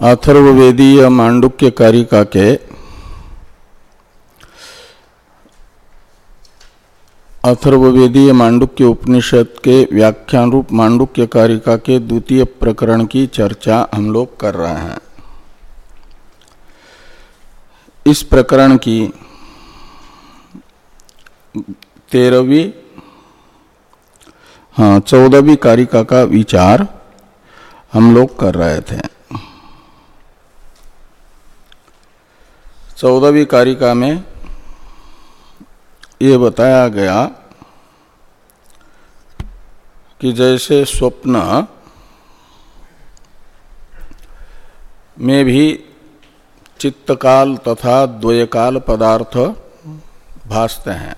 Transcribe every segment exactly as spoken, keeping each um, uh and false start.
अथर्ववेदीय मांडुक्य कारिका के अथर्ववेदीय मांडुक्य उपनिषद के व्याख्यान रूप मांडुक्य कारिका के द्वितीय प्रकरण की चर्चा हम लोग कर रहे हैं। इस प्रकरण की तेरहवीं हाँ चौदहवीं कारिका का विचार हम लोग कर रहे थे। चौदहवीं कारिका में ये बताया गया कि जैसे स्वप्न में भी चित्तकाल तथा द्वयकाल पदार्थ भासते हैं,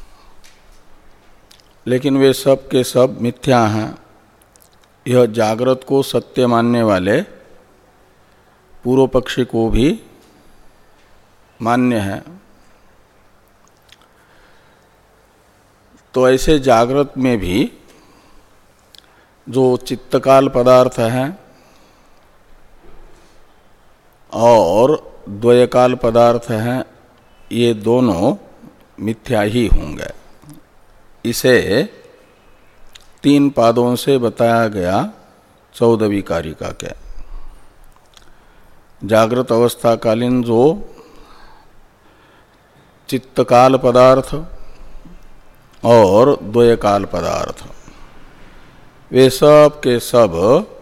लेकिन वे सब के सब मिथ्या हैं। यह जागृत को सत्य मानने वाले पूर्व पक्षी को भी मान्य है। तो ऐसे जागृत में भी जो चित्तकाल पदार्थ हैं और द्वयकाल पदार्थ हैं, ये दोनों मिथ्या ही होंगे। इसे तीन पादों से बताया गया चौदहवीं कारिका के। जागृत अवस्थाकालीन जो चित्तकाल पदार्थ और द्वयकाल पदार्थ वे सब के सब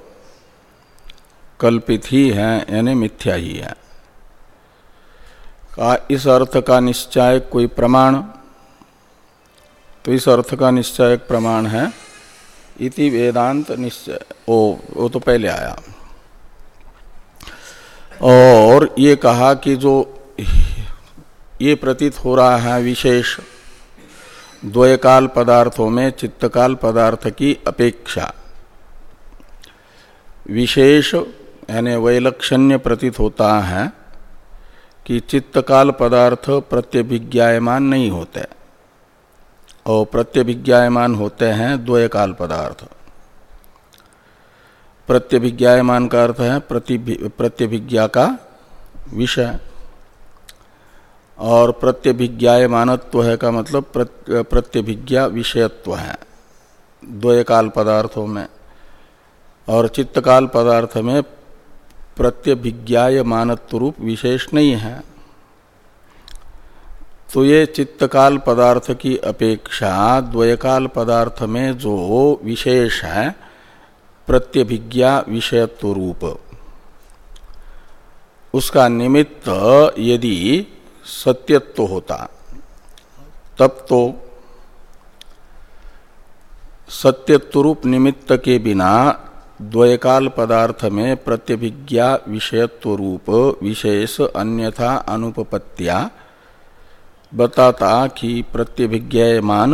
कल्पित ही हैं, यानी मिथ्या ही हैं। का इस अर्थ का निश्चायक कोई प्रमाण, तो इस अर्थ का निश्चायक प्रमाण है इति वेदांत निश्चय। ओ वो तो पहले आया। और ये कहा कि जो ये प्रतीत हो रहा है विशेष द्वयकाल पदार्थों में चित्तकाल पदार्थ की अपेक्षा विशेष यानी वैलक्षण्य प्रतीत होता है कि चित्तकाल पदार्थ प्रत्यभिज्ञायमान नहीं होते और प्रत्यभिज्ञायमान होते हैं द्वयकाल पदार्थ। प्रत्यभिज्ञायमान का अर्थ है प्रत्यभिज्ञा का विषय, और प्रत्यभिज्ञायमानत्व है का मतलब प्रत्यभिज्ञा विषयत्व है द्वयकाल पदार्थों में। और चित्तकाल पदार्थ में प्रत्यभिज्ञायमानत्व रूप विशेष नहीं है। तो ये चित्तकाल पदार्थ की अपेक्षा द्वयकाल पदार्थ में जो विशेष है प्रत्यभिज्ञा विषयत्व रूप, उसका निमित्त यदि सत्यत्व होता तब तो सत्यत्व रूप निमित्त के बिना द्वयकाल पदार्थ में प्रत्यभिज्ञा विषयत्व रूप विशेष अन्यथा अनुपपत्तिया बताता कि प्रत्यभिज्ञायमान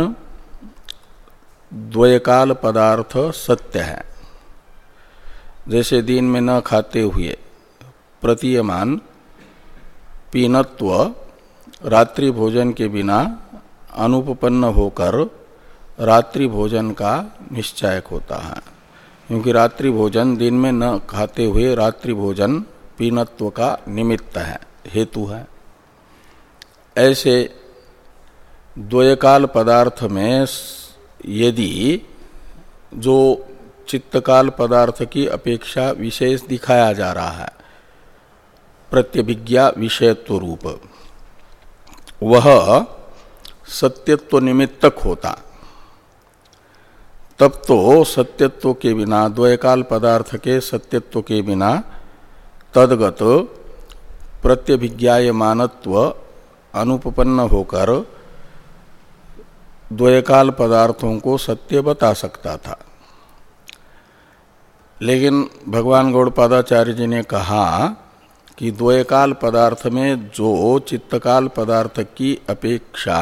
द्वयकाल पदार्थ सत्य है। जैसे दिन में न खाते हुए प्रतीयमान पीनत्व रात्रि भोजन के बिना अनुपपन्न होकर रात्रि भोजन का निश्चायक होता है, क्योंकि रात्रि भोजन दिन में न खाते हुए रात्रि भोजन पीनत्व का निमित्त है, हेतु है। ऐसे द्वयकाल पदार्थ में यदि जो चित्तकाल पदार्थ की अपेक्षा विशेष दिखाया जा रहा है प्रत्यभिज्ञा विषयत्व रूप, वह सत्यत्व निमित्तक होता, तब तो सत्यत्व के बिना द्वयकाल पदार्थ के सत्यत्व के बिना तद्गत प्रत्यभिज्ञायमानत्व अनुपपन्न होकर द्वयकाल पदार्थों को सत्य बता सकता था। लेकिन भगवान गौड़पादाचार्य जी ने कहा कि द्वयकाल पदार्थ में जो चित्तकाल पदार्थ की अपेक्षा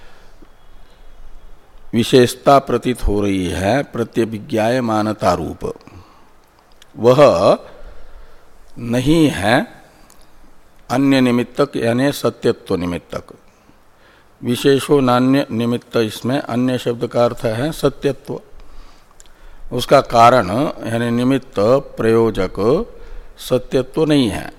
विशेषता प्रतीत हो रही है प्रत्यभिज्ञायमानता रूप, वह नहीं है अन्य निमित्तक यानी सत्यत्व निमित्तक। विशेषो नान्य निमित्त, इसमें अन्य शब्द का अर्थ है सत्यत्व। उसका कारण यानी निमित्त प्रयोजक सत्यत्व नहीं है।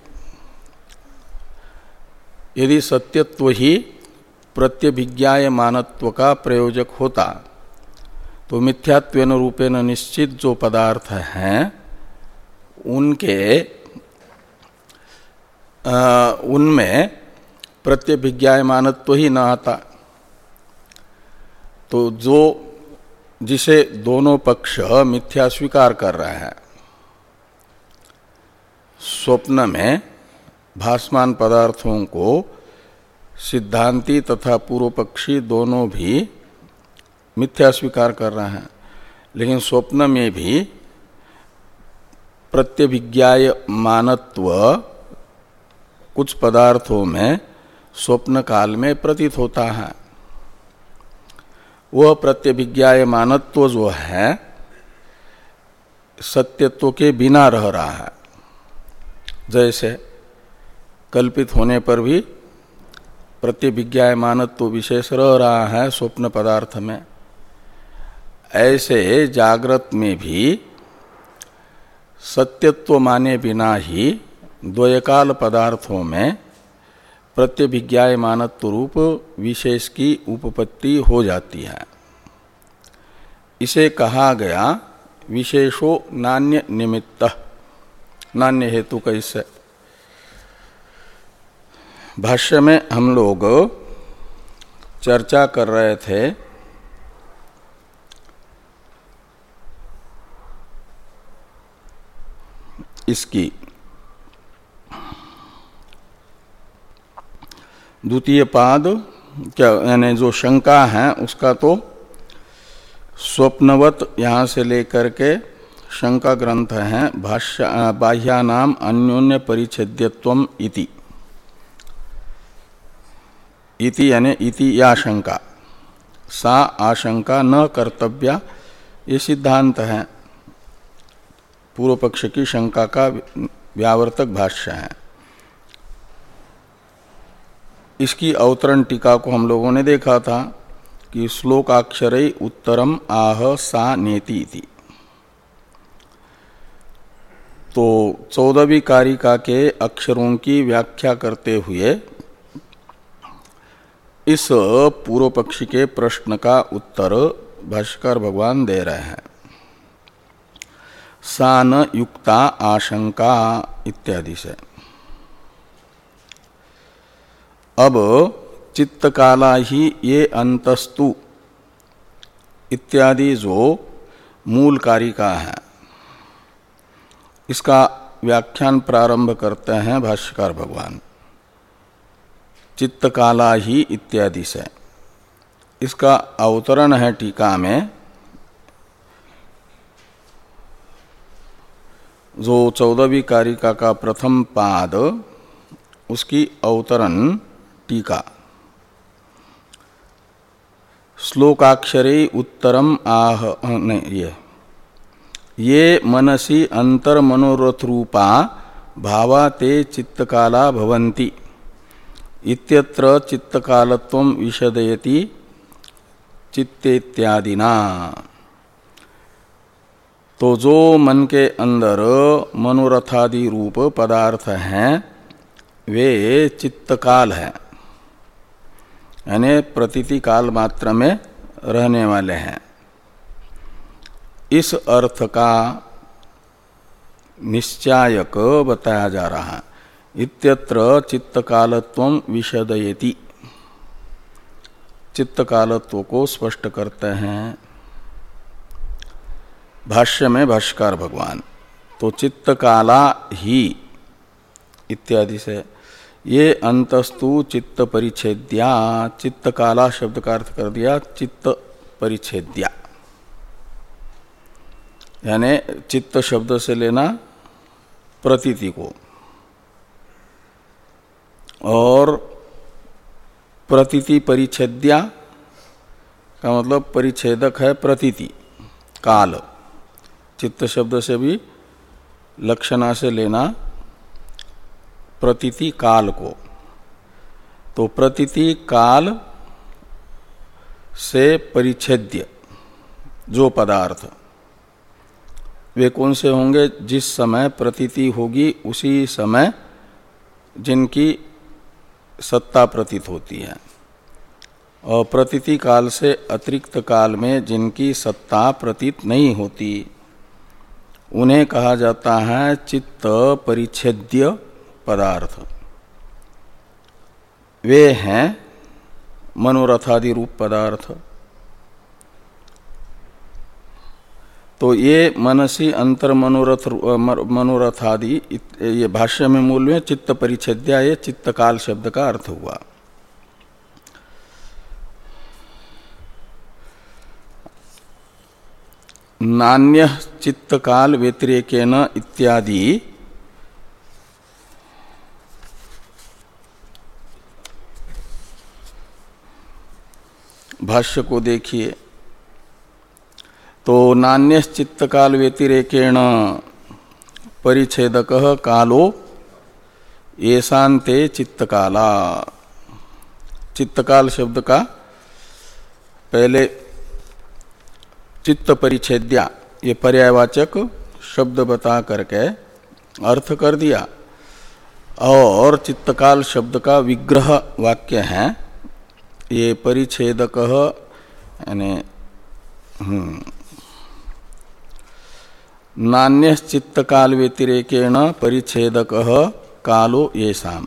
यदि सत्यत्व ही प्रत्यभिज्ञायमानत्व का प्रयोजक होता तो मिथ्यात्वेन रूपेण निश्चित जो पदार्थ हैं उनके आ, उनमें प्रत्यभिज्ञायमानत्व ही न आता। तो जो जिसे दोनों पक्ष मिथ्या स्वीकार कर रहे हैं, स्वप्न में भासमान पदार्थों को सिद्धांती तथा पूर्व पक्षी दोनों भी मिथ्या स्वीकार कर रहे हैं, लेकिन स्वप्न में भी प्रत्यभिज्ञाय मानत्व कुछ पदार्थों में स्वप्न काल में प्रतीत होता है। वह प्रत्यभिज्ञाय मानत्व जो है सत्यत्व के बिना रह रहा है। जैसे कल्पित होने पर भी प्रत्यभिज्ञायमानत्व विशेष रह रहा है स्वप्न पदार्थ में, ऐसे जागृत में भी सत्यत्व माने बिना ही द्वयकाल पदार्थों में प्रत्यभिज्ञायमानत्व रूप विशेष की उपपत्ति हो जाती है। इसे कहा गया विशेषो नान्य निमित्त, नान्य हेतु कैसे। भाष्य में हम लोग चर्चा कर रहे थे इसकी द्वितीय पाद क्या यानी जो शंका है उसका तो स्वप्नवत यहाँ से लेकर के शंका ग्रंथ है भाष्य बाह्यानाम अन्योन्य परिच्छेद्यत्वम इति इति यानी इति या शंका, सा आशंका न कर्तव्या, ये सिद्धांत है। पूर्व पक्ष की शंका का व्यावर्तक भाष्य है। इसकी अवतरण टीका को हम लोगों ने देखा था कि श्लोकाक्षरे उत्तरम आह सा नेति इति। तो चौदहवीं कारिका के अक्षरों की व्याख्या करते हुए इस पूर्व पक्षी के प्रश्न का उत्तर भाष्यकार भगवान दे रहे हैं। सा न युक्ता आशंका इत्यादि से। अब चित्तकाला ही ये अंतस्तु इत्यादि जो मूल कारिका है इसका व्याख्यान प्रारंभ करते हैं भाष्यकार भगवान चित्तकाला ही इत्यादि से। इसका अवतरण है टीका में, जो चौदहवीं कारिका का प्रथम पाद उसकी अवतरण टीका। श्लोकाक्षरे उत्तरम आह नहीं ये ये मनसी अंतर मनोरथ रूपा भावा ते चित्तकाला भवन्ति इत्यत्र चित्तकालत्वं विशदयति चित्तेत्यादिना। तो जो मन के अंदर मनोरथादि रूप पदार्थ हैं वे चित्तकाल है, यानी प्रतीति काल मात्र में रहने वाले हैं। इस अर्थ का निश्चायक बताया जा रहा है। इत्यत्र चित्तकालत्वं विशदयति, चित्तकालत्व को स्पष्ट करते हैं भाष्य में भाष्यकार भगवान। तो चित्तकाला ही इत्यादि से ये अंतस्तु चित्त परिच्छेद्या, चित्तकाला शब्द का अर्थ कर दिया चित्त परिच्छेद्या, यानी चित्त शब्द से लेना प्रतीति को, और प्रतीति परिच्छेद्या का मतलब परिच्छेदक है प्रतीति काल। चित्त शब्द से भी लक्षणा से लेना प्रतीति काल को। तो प्रतीति काल से परिच्छेद्य जो पदार्थ वे कौन से होंगे? जिस समय प्रतीति होगी उसी समय जिनकी सत्ता प्रतीत होती है, और प्रतीति काल से अतिरिक्त काल में जिनकी सत्ता प्रतीत नहीं होती, उन्हें कहा जाता है चित्त परिच्छेद्य पदार्थ। वे हैं मनोरथादि रूप पदार्थ। तो ये मनसी अंतर मनोरथ मनोरथादि, ये भाष्य में मूल में चित्त परिच्छेद्या, ये चित्त काल शब्द का अर्थ हुआ। नान्य चित्त काल व्यतिरेकेन इत्यादि भाष्य को देखिए। तो नान्य चित्त काल व्यतिरेकेण परिच्छेदक कालो येषान्ते चित्त काला। चित्त काल शब्द का पहले चित्त परिच्छेद्या ये पर्यायवाचक शब्द बता करके अर्थ कर दिया, और चित्तकाल शब्द का विग्रह वाक्य है ये परिच्छेदक, यानी नान्य चित्त काल व्यतिरेकेण परिच्छेदक कालो येषाम्।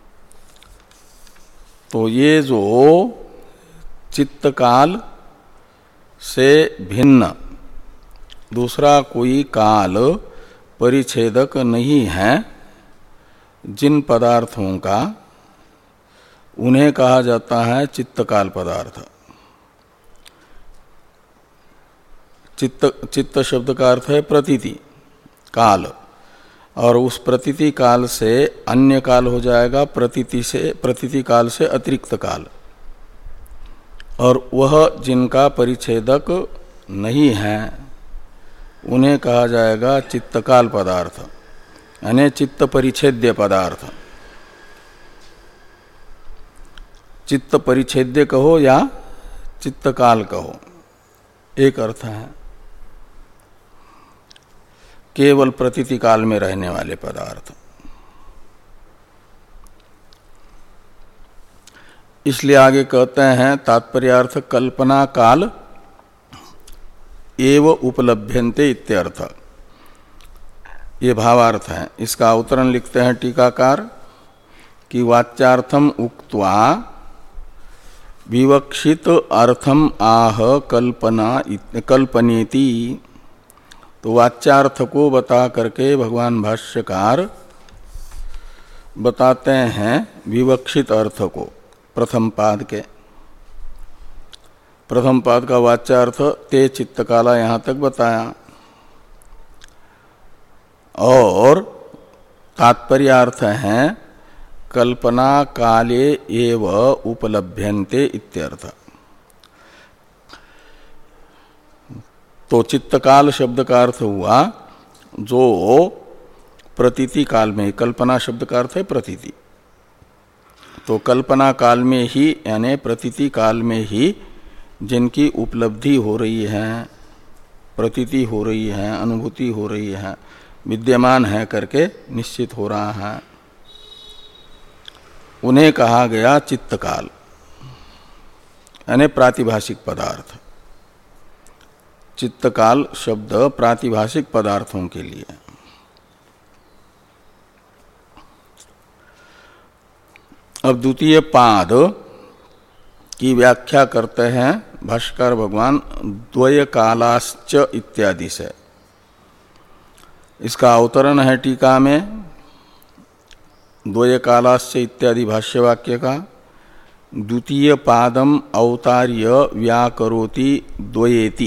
तो ये जो चित्त काल से भिन्न दूसरा कोई काल परिच्छेदक नहीं है जिन पदार्थों का, उन्हें कहा जाता है चित्तकाल पदार्थ। चित्त चित्त शब्द का अर्थ है प्रतीति काल, और उस प्रतीति काल से अन्य काल हो जाएगा प्रतीति से प्रतीति काल से अतिरिक्त काल, और वह जिनका परिच्छेदक नहीं है उन्हें कहा जाएगा चित्तकाल पदार्थ, यानी चित्त परिच्छेद्य पदार्थ। चित्त परिच्छेद्य कहो या चित्तकाल कहो, एक अर्थ है, केवल प्रतीति काल में रहने वाले पदार्थ। इसलिए आगे कहते हैं तात्पर्यार्थ कल्पना काल एव उपलभ्यन्ते इत्यर्थ। ये भावार्थ है। इसका अवतरण लिखते हैं टीकाकार कि वाच्यार्थम उक्त्वा विवक्षित अर्थम आह कल्पना कल्पनेति। तो वाच्यार्थ को बता करके भगवान भाष्यकार बताते हैं विवक्षित अर्थ को। प्रथम पाद के प्रथम पाद का वाच्यार्थ ते चित्तकाला यहाँ तक बताया, और तात्पर्यार्थ है कल्पना काले एव उपलभ्यन्ते इत्यर्थ। तो चित्तकाल शब्द का अर्थ हुआ जो प्रतीति काल में, कल्पना शब्द का अर्थ है प्रतीति, तो कल्पना काल में ही यानी प्रतीति काल में ही जिनकी उपलब्धि हो रही है, प्रतीति हो रही है, अनुभूति हो रही है, विद्यमान है करके निश्चित हो रहा है, उन्हें कहा गया चित्तकाल, यानी प्रातिभाषिक पदार्थ। चित्तकाल शब्द प्रातिभाषिक पदार्थों के लिए। अब द्वितीय पाद की व्याख्या करते हैं भाष्यकार भगवान द्वय कालाश्च इत्यादि से। इसका अवतरण है टीका में द्वय कालाश्च इत्यादि भाष्यवाक्य का। द्वितीय पादम अवतार्य व्याकरोति द्वयेति।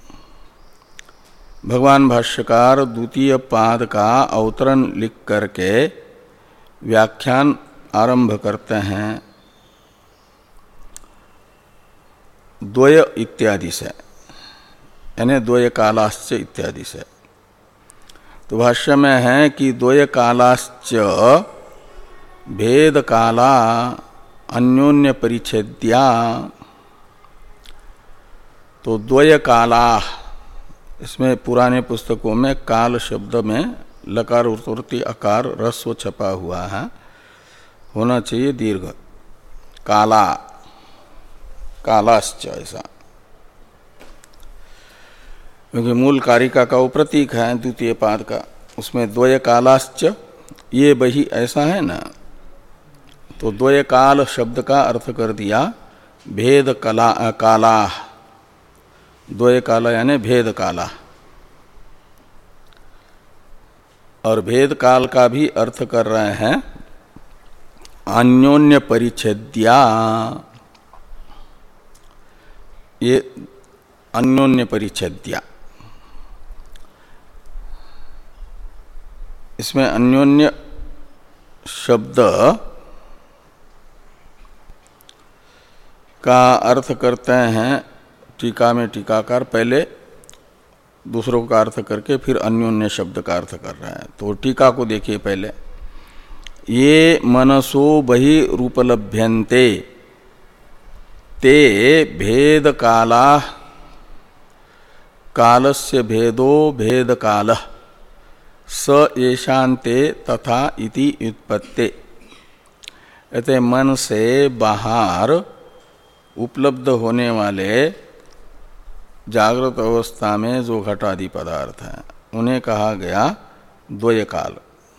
भगवान भाष्यकार द्वितीय पाद का अवतरण लिख करके व्याख्यान आरंभ करते हैं द्वय इत्यादि से, यानी द्वय कालाश्च इत्यादि से। तो भाष्य में है कि द्वय कालाश्च भेद काला अन्योन्य परिच्छेद्या। तो द्वय काला इसमें पुराने पुस्तकों में काल शब्द में लकार उत्तरती अकार रस्व छपा हुआ है, होना चाहिए दीर्घ, काला, कालाश्च ऐसा, क्योंकि मूल कारिका का वो प्रतीक है द्वितीय पाद का, उसमें द्वय कालाश्च ये बही ऐसा है ना, तो द्वय काल शब्द का अर्थ कर दिया भेद कला काला, द्वय काला यानी भेद काला, और भेद काल का भी अर्थ कर रहे हैं अन्योन्य परिच्छेद्या, ये अन्योन्य परिच्छेद्या, इसमें अन्योन्य शब्द का अर्थ करते हैं टीका में टीकाकार, पहले दूसरों का अर्थ करके फिर अन्योन्य शब्द का अर्थ कर रहे हैं। तो टीका को देखिए पहले, ये मनसो बहि रूपलभ्यन्ते ते भेद काला कालस्य भेदो भेद कालः स येषान्ते तथा इति व्युत्पत्ते। कहते मन से बाहर उपलब्ध होने वाले जागृत अवस्था में जो घटादि पदार्थ हैं उन्हें कहा गया द्वय काल।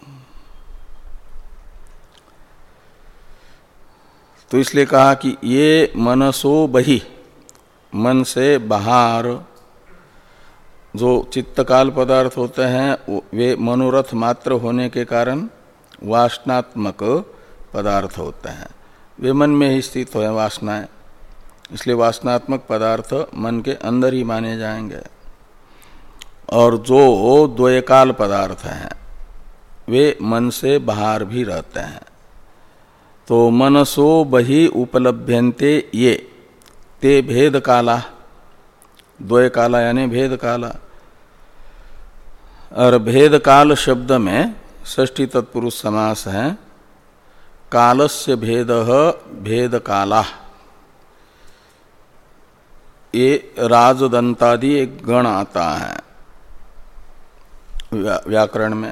तो इसलिए कहा कि ये मनसो बहि, मन से बाहर जो चित्तकाल पदार्थ होते हैं वे मनोरथ मात्र होने के कारण वासनात्मक पदार्थ होते हैं, वे मन में ही स्थित हो वासनाएं, इसलिए वासनात्मक पदार्थ मन के अंदर ही माने जाएंगे। और जो द्वयकाल पदार्थ हैं वे मन से बाहर भी रहते हैं। तो मनसो बहि उपलभ्यन्ते ये ते भेद काला, द्वय काला यानी भेद काला। और भेद काल शब्द में षष्ठी तत्पुरुष समास है, कालस्य भेद भेद काला, ये राजदंतादि एक गण आता है व्याकरण में,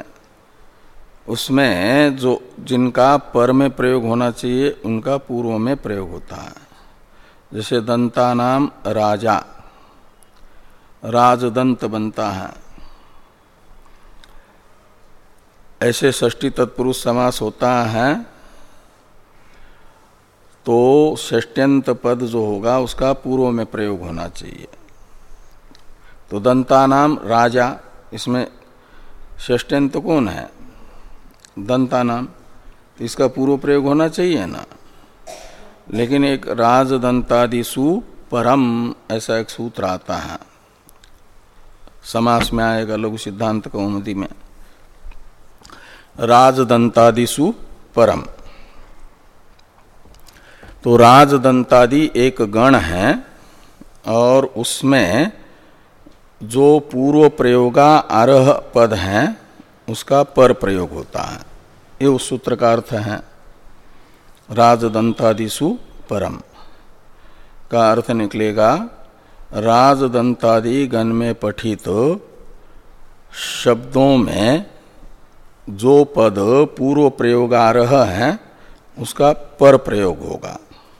उसमें जो जिनका पर में प्रयोग होना चाहिए उनका पूर्व में प्रयोग होता है। जैसे दंतानाम राजा, राजदंत बनता है, ऐसे षष्ठी तत्पुरुष समास होता है तो षष्ट्यंत पद जो होगा उसका पूर्व में प्रयोग होना चाहिए। तो दंतानाम राजा, इसमें षष्ट्यंत कौन है? दंतानाम, इसका पूर्व प्रयोग होना चाहिए ना। लेकिन एक राजदंतादिसु परम ऐसा एक सूत्र आता है, समास में आएगा लघु सिद्धांत कौमुदी में, राजदंतादिसु परम। तो राजदंतादि एक गण है और उसमें जो पूर्व प्रयोगा आरह पद है उसका पर प्रयोग होता है, ये उस सूत्र का अर्थ है। राजदंतादिसु परम का अर्थ निकलेगा राजदंतादि गण में पठित शब्दों में जो पद पूर्व प्रयोगारह है उसका पर प्रयोग होगा।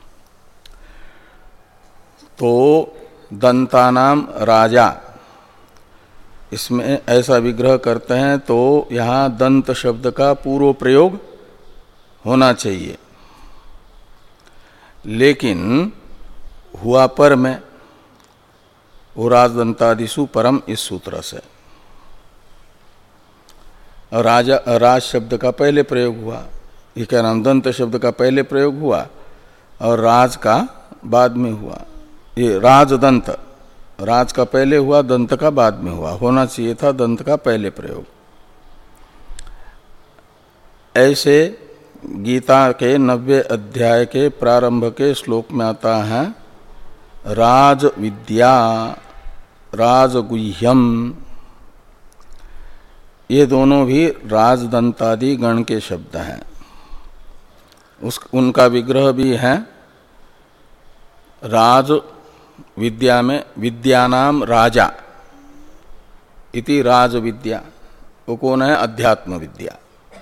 तो दंतानाम राजा, इसमें ऐसा विग्रह करते हैं तो यहाँ दंत शब्द का पूर्व प्रयोग होना चाहिए, लेकिन हुआ पर में, वो राजदंतादिसु परम इस सूत्र से। और राजा राज शब्द का पहले प्रयोग हुआ, ये क्या नाम, दंत शब्द का पहले प्रयोग हुआ और राज का बाद में हुआ। ये राजदंत, राज का पहले हुआ, दंत का बाद में हुआ, होना चाहिए था दंत का पहले प्रयोग। ऐसे गीता के नब्बे अध्याय के प्रारंभ के श्लोक में आता है राज विद्या, राजगुह्यम, ये दोनों भी राजदंतादि गण के शब्द हैं। उस उनका विग्रह भी है राज विद्या में, विद्यानाम राजा, इति राज विद्या, वो कौन है? अध्यात्म विद्या,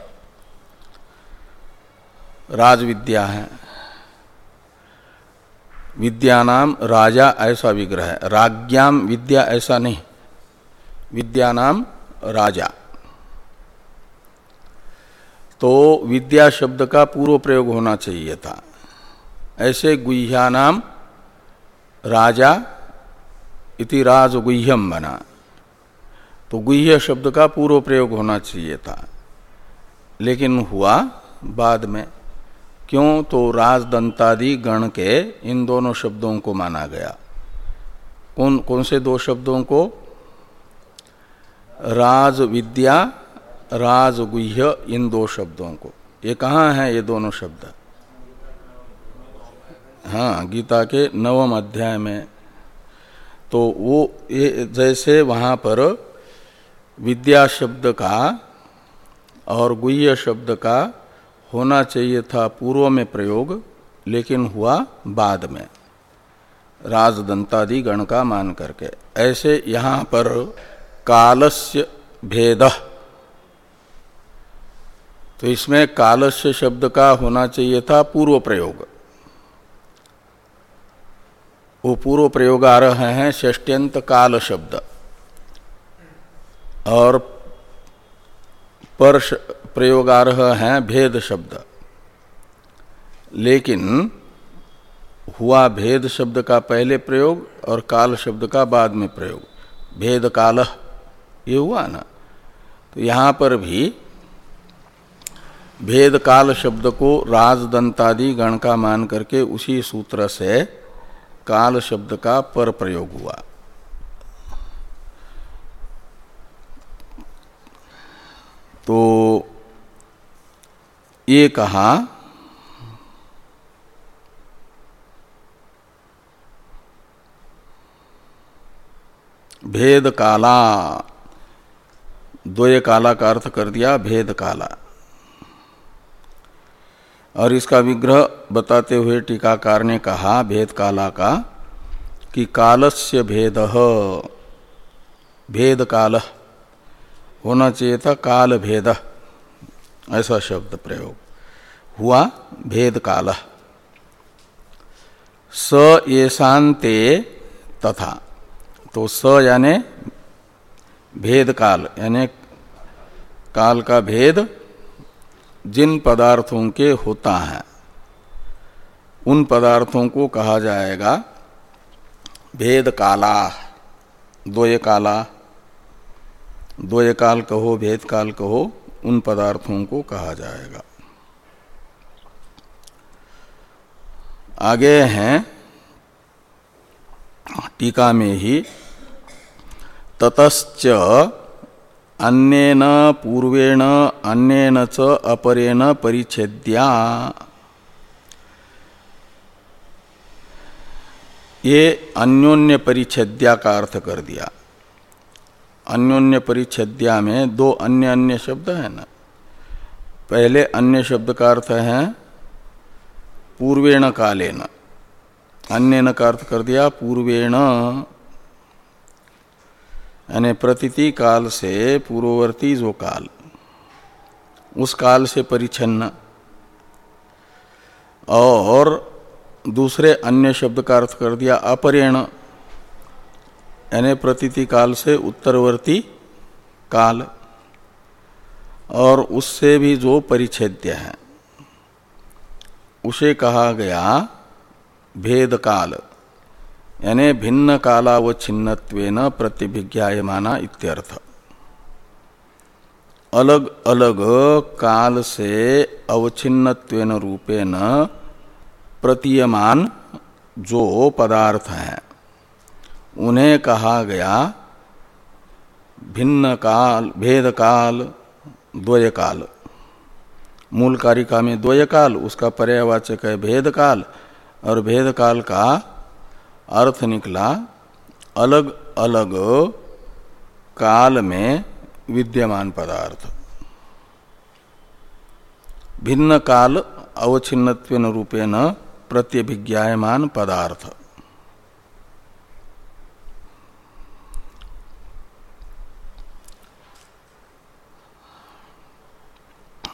राज विद्या है। विद्यानाम राजा ऐसा विग्रह है, राज्ञाम विद्या ऐसा नहीं, विद्यानाम राजा। तो विद्या शब्द का पूर्व प्रयोग होना चाहिए था। ऐसे गुह्यानाम राजा इति राजगुह्यम बना, तो गुह्य शब्द का पूर्व प्रयोग होना चाहिए था, लेकिन हुआ बाद में। क्यों? तो राजदंतादि गण के इन दोनों शब्दों को माना गया। कौन कौन से दो शब्दों को? राज विद्या, राजगुह्य, इन दो शब्दों को। ये कहाँ है ये दोनों शब्द? हाँ, गीता के नवम अध्याय में। तो वो ये जैसे वहाँ पर विद्या शब्द का और गुह्य शब्द का होना चाहिए था पूर्व में प्रयोग, लेकिन हुआ बाद में राजदंतादि गण का मान करके। ऐसे यहाँ पर कालस्य भेद, तो इसमें कालस्य शब्द का होना चाहिए था पूर्व प्रयोग। वो पूर्व प्रयोग आ रहे हैं षष्ट्यंत काल शब्द, और पर प्रयोग आ रहे हैं भेद शब्द। लेकिन हुआ भेद शब्द का पहले प्रयोग और काल शब्द का बाद में प्रयोग, भेद काल ये हुआ ना। तो यहाँ पर भी भेद काल शब्द को राजदंतादि गण का मान करके उसी सूत्र से काल शब्द का पर प्रयोग हुआ। तो ये कहा भेद काला, द्वय काला का अर्थ कर दिया भेद काला। और इसका विग्रह बताते हुए टीकाकार ने कहा भेद काला का कि कालस्य भेदः, भेद काल होना चाहिए था काल भेद, ऐसा शब्द प्रयोग हुआ भेद काल। स येषान्ते तथा, तो स यानी भेद काल, यानी काल का भेद जिन पदार्थों के होता है उन पदार्थों को कहा जाएगा भेद काला। द्वय काला, द्वय काल कहो भेद काल कहो, उन पदार्थों को कहा जाएगा। आगे हैं टीका में ही ततश्च अन्येन पूर्वेण अन्येन च अपरेण परिच्छेद्या, ये अन्योन्य परिच्छेद्या का अर्थ कर दिया। अन्योन्य परिच्छेद्या में दो अन्य अन्य शब्द है ना। पहले अन्य शब्द का अर्थ है पूर्वेण कालेन, अन्येन का अर्थ कर दिया पूर्वेण, यानी प्रतीति काल से पूर्ववर्ती जो काल, उस काल से परिच्छन्न। और दूसरे अन्य शब्द का अर्थ कर दिया अपरेण, यानी प्रतीति काल से उत्तरवर्ती काल, और उससे भी जो परिच्छेद्य है उसे कहा गया भेद काल, यानी भिन्न कालावच्छिन्नत्वेन प्रतिभिज्ञायमाना इत्यर्थ। अलग अलग काल से अवच्छिन्नत्वेन रूपेण प्रतीयमान जो पदार्थ हैं उन्हें कहा गया भिन्न काल, भेद काल, द्वय काल। मूल कारिका में द्वय काल, उसका पर्यायवाचक है भेद काल, और भेद काल का अर्थ निकला अलग अलग काल में विद्यमान पदार्थ। भिन्न काल अवच्छिन्नत्वेन रूपेण प्रत्यभिज्ञायमान पदार्थ।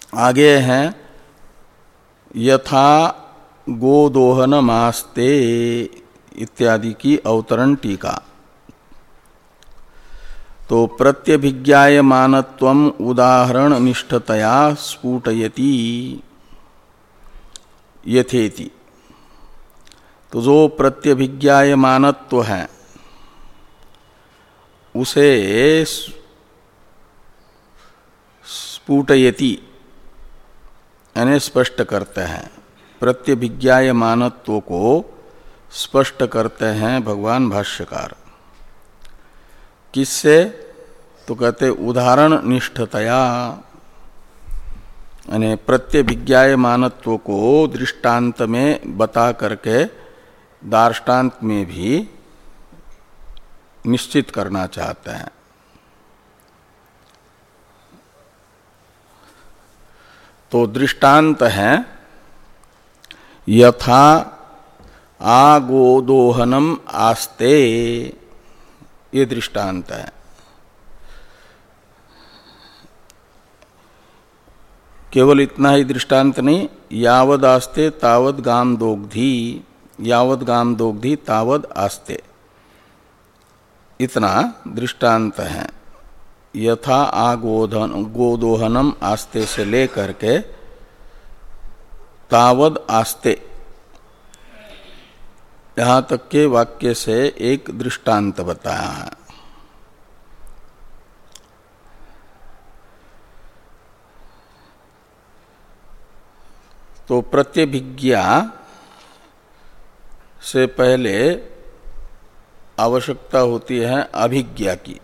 आगे हैं यथा गोदोहन मास्ते इत्यादि की अवतरण टीका। तो प्रत्यभिज्ञायमानत्वम उदाहरण निष्ठतया स्फुटयति यथेति। तो जो प्रत्यभिज्ञायमानत्व है उसे स्फुटयति यानी स्पष्ट करते हैं। प्रत्यभिज्ञायमानत्व को स्पष्ट करते हैं भगवान भाष्यकार। किससे? तो कहते उदाहरण निष्ठतया, यानी प्रत्यभिज्ञायमानत्व को दृष्टांत में बता करके दार्ष्टान्त में भी निश्चित करना चाहते हैं। तो दृष्टांत है यथा आगोदोहनम आस्ते, ये दृष्टांत है। केवल इतना ही दृष्टांत नहीं, यावद आस्ते तावद गाम दोग्धी, यावद गाम दोग्धी तावद आस्ते, इतना दृष्टांत है। यथा आगोधन गोदोहनम आस्ते से लेकर के तावद आस्ते यहां तक के वाक्य से एक दृष्टांत बताया है। तो प्रत्यभिज्ञा से पहले आवश्यकता होती है अभिज्ञा की।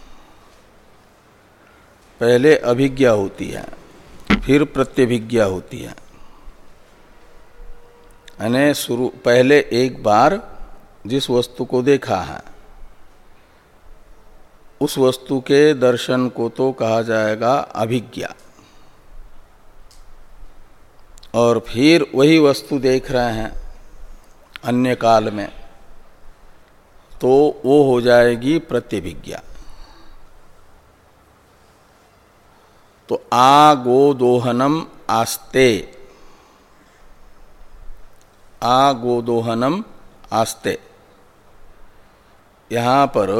पहले अभिज्ञा होती है, फिर प्रत्यभिज्ञा होती है। यानी शुरू पहले एक बार जिस वस्तु को देखा है उस वस्तु के दर्शन को तो कहा जाएगा अभिज्ञा, और फिर वही वस्तु देख रहे हैं अन्य काल में तो वो हो जाएगी प्रत्यभिज्ञा। तो आगोदोहनम आस्ते, आगोदोहनम आस्ते, यहाँ पर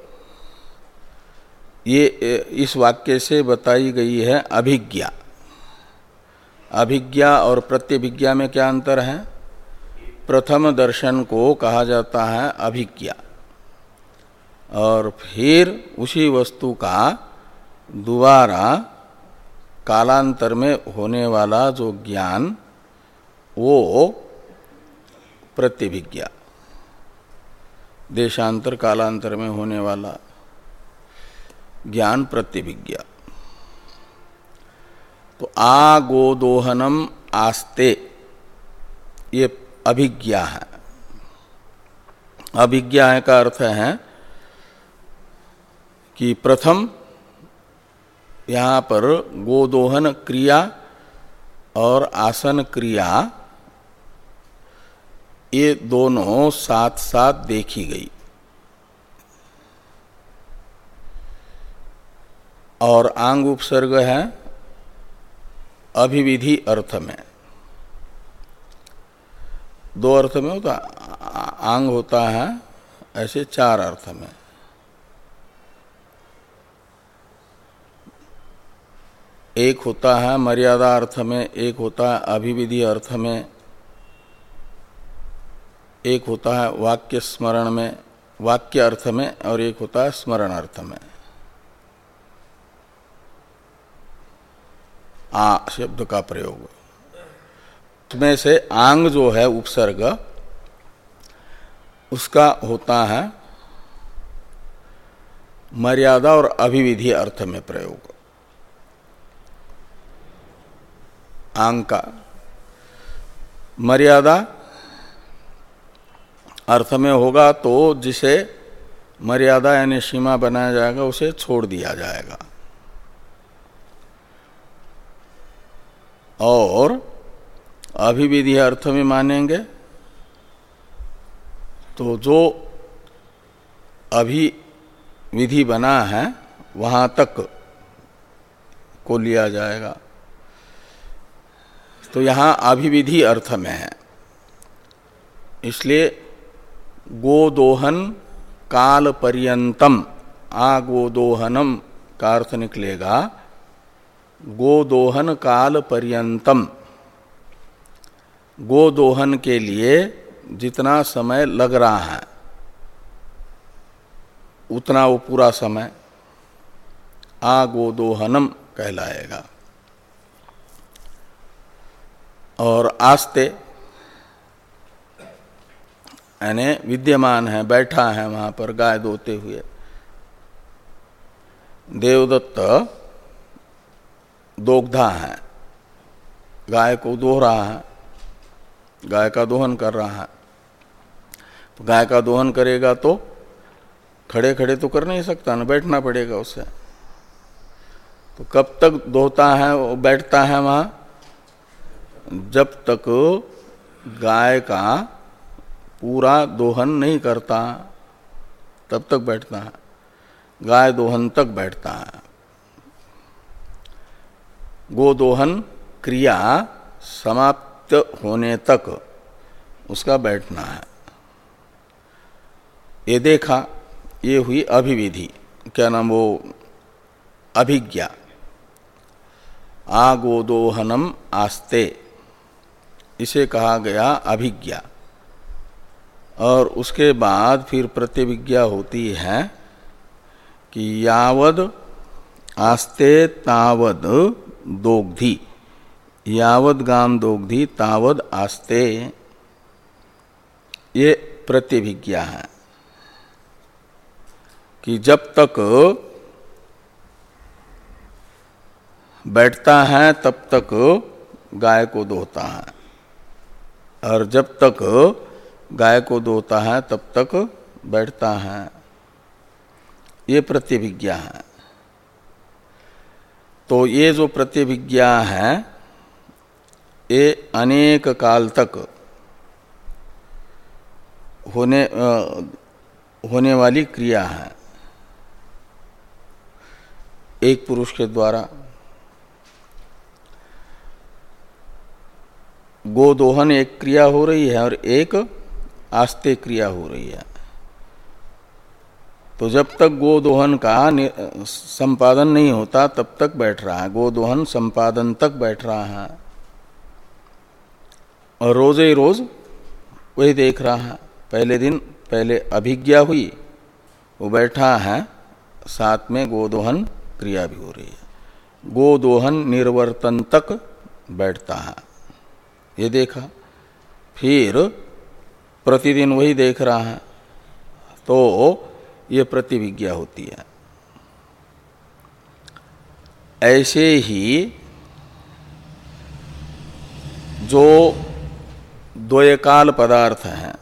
ये इस वाक्य से बताई गई है अभिज्ञा। अभिज्ञा और प्रत्यभिज्ञा में क्या अंतर है? प्रथम दर्शन को कहा जाता है अभिज्ञा, और फिर उसी वस्तु का दोबारा कालांतर में होने वाला जो ज्ञान वो प्रत्यभिज्ञा, देशांतर कालांतर में होने वाला ज्ञान प्रत्यभिज्ञा। तो आगोदोहनम आस्ते ये अभिज्ञा है। अभिज्ञा का अर्थ है कि प्रथम यहाँ पर गोदोहन क्रिया और आसन क्रिया ये दोनों साथ साथ देखी गई, और आंग उपसर्ग है अभिविधि अर्थ में। दो अर्थ में होता आंग होता है, ऐसे चार अर्थ में। एक होता है मर्यादा अर्थ में, एक होता है अभिविधि अर्थ में, एक होता है वाक्य स्मरण में, वाक्य अर्थ में, और एक होता है स्मरण अर्थ में। आ शब्द का प्रयोग, उसमें से आंग जो है उपसर्ग उसका होता है मर्यादा और अभिविधि अर्थ में प्रयोग। आंग का मर्यादा अर्थ में होगा तो जिसे मर्यादा यानी सीमा बनाया जाएगा उसे छोड़ दिया जाएगा, और अभिविधि अर्थ में मानेंगे तो जो अभिविधि बना है वहां तक को लिया जाएगा। तो यहाँ अभिविधि अर्थ में है, इसलिए गोदोहन काल पर्यंतम, आ गोदोहनम का अर्थ निकलेगा गोदोहन काल पर्यंतम। गोदोहन के लिए जितना समय लग रहा है उतना वो पूरा समय आ गोदोहनम कहलाएगा। और आस्ते यानी विद्यमान है, बैठा है वहां पर गाय दोते हुए। देवदत्त दोग्धा है, गाय को दोह रहा है, गाय का दोहन कर रहा है। तो गाय का दोहन करेगा तो खड़े खड़े तो कर नहीं सकता ना, बैठना पड़ेगा उसे। तो कब तक दोहता है, वो बैठता है वहां, जब तक गाय का पूरा दोहन नहीं करता तब तक बैठता है, गाय दोहन तक बैठता है। गोदोहन क्रिया समाप्त होने तक उसका बैठना है। ये देखा, ये हुई अभिविधि, क्या नाम वो अभिज्ञा। आ गोदोहनम आस्ते, इसे कहा गया अभिज्ञा। और उसके बाद फिर प्रतिविज्ञा होती है कि यावद आस्ते तावद दोग्धी, यावद गाम दोग्धी तावद आस्ते, ये प्रतिविज्ञा है कि जब तक बैठता है तब तक गाय को दोहता है, और जब तक गाय को दोहता है तब तक बैठता है। ये प्रतिविज्ञा है। तो ये जो प्रतिविज्ञा है ये अनेक काल तक होने आ, होने वाली क्रिया है एक पुरुष के द्वारा। गोदोहन एक क्रिया हो रही है और एक आस्ते क्रिया हो रही है। तो जब तक गोदोहन का संपादन नहीं होता तब तक बैठ रहा है, गोदोहन संपादन तक बैठ रहा है, और रोज ही रोज वही देख रहा है। पहले दिन पहले अभिज्ञा हुई, वो बैठा है, साथ में गोदोहन क्रिया भी हो रही है। गोदोहन निर्वर्तन तक बैठता है, ये देखा। फिर प्रतिदिन वही देख रहा है, तो ये प्रतिविज्ञा होती है। ऐसे ही जो द्वयकाल पदार्थ हैं,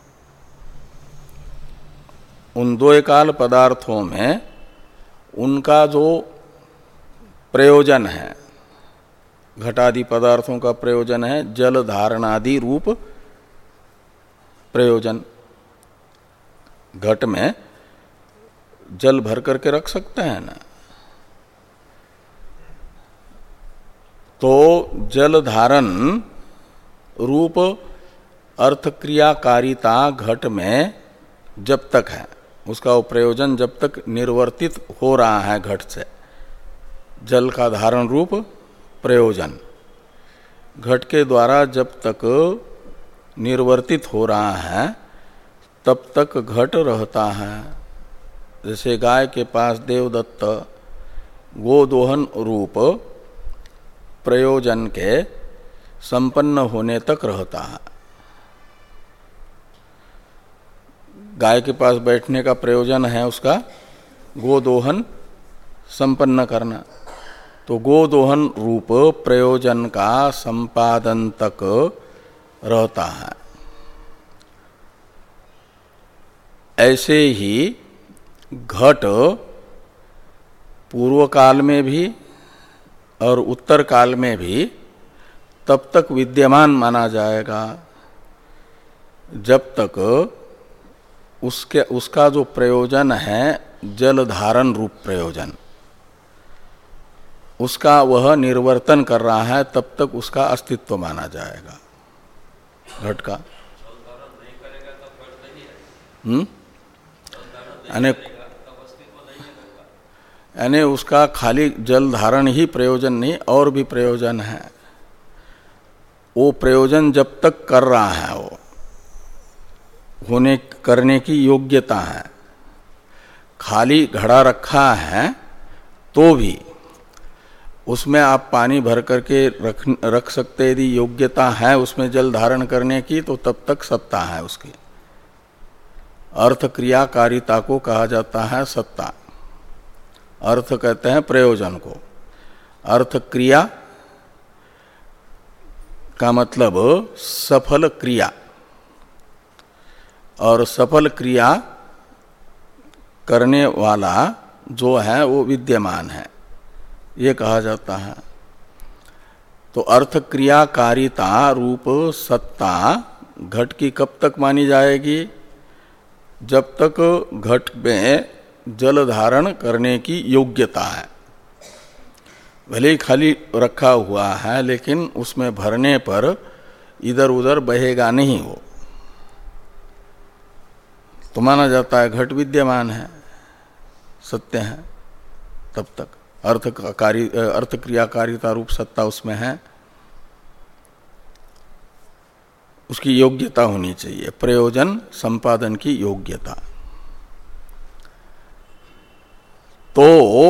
उन द्वयकाल पदार्थों में उनका जो प्रयोजन है, घटादि पदार्थों का प्रयोजन है जल धारणादि रूप प्रयोजन। घट में जल भर करके रख सकते हैं ना, तो जल धारण रूप अर्थक्रियाकारिता घट में जब तक है, उसका वो प्रयोजन जब तक निर्वर्तित हो रहा है घट से, जल का धारण रूप प्रयोजन घट के द्वारा जब तक निर्वर्तित हो रहा है तब तक घट रहता है। जैसे गाय के पास देवदत्त गोदोहन रूप प्रयोजन के संपन्न होने तक रहता है। गाय के पास बैठने का प्रयोजन है उसका गोदोहन संपन्न करना, तो गोदोहन रूप प्रयोजन का संपादन तक रहता है। ऐसे ही घट पूर्व काल में भी और उत्तर काल में भी तब तक विद्यमान माना जाएगा जब तक उसके उसका जो प्रयोजन है जल धारण रूप प्रयोजन, उसका वह निर्वर्तन कर रहा है तब तक उसका अस्तित्व माना जाएगा घट का। हम्म यानी यानी उसका खाली जल धारण ही प्रयोजन नहीं, और भी प्रयोजन है। वो प्रयोजन जब तक कर रहा है वो होने करने की योग्यता है। खाली घड़ा रखा है तो भी उसमें आप पानी भर करके रख रख सकते, यदि योग्यता है उसमें जल धारण करने की, तो तब तक सत्ता है उसकी। अर्थ क्रियाकारिता को कहा जाता है सत्ता। अर्थ कहते हैं प्रयोजन को, अर्थ क्रिया का मतलब सफल क्रिया, और सफल क्रिया करने वाला जो है वो विद्यमान है, ये कहा जाता है। तो अर्थ क्रियाकारिता रूप सत्ता घट की कब तक मानी जाएगी? जब तक घट में जल धारण करने की योग्यता है। भले ही खाली रखा हुआ है लेकिन उसमें भरने पर इधर उधर बहेगा नहीं, वो तो माना जाता है घट विद्यमान है, सत्य है। तब तक अर्थ कार्य अर्थ क्रियाकारिता रूप सत्ता उसमें है, उसकी योग्यता होनी चाहिए, प्रयोजन संपादन की योग्यता। तो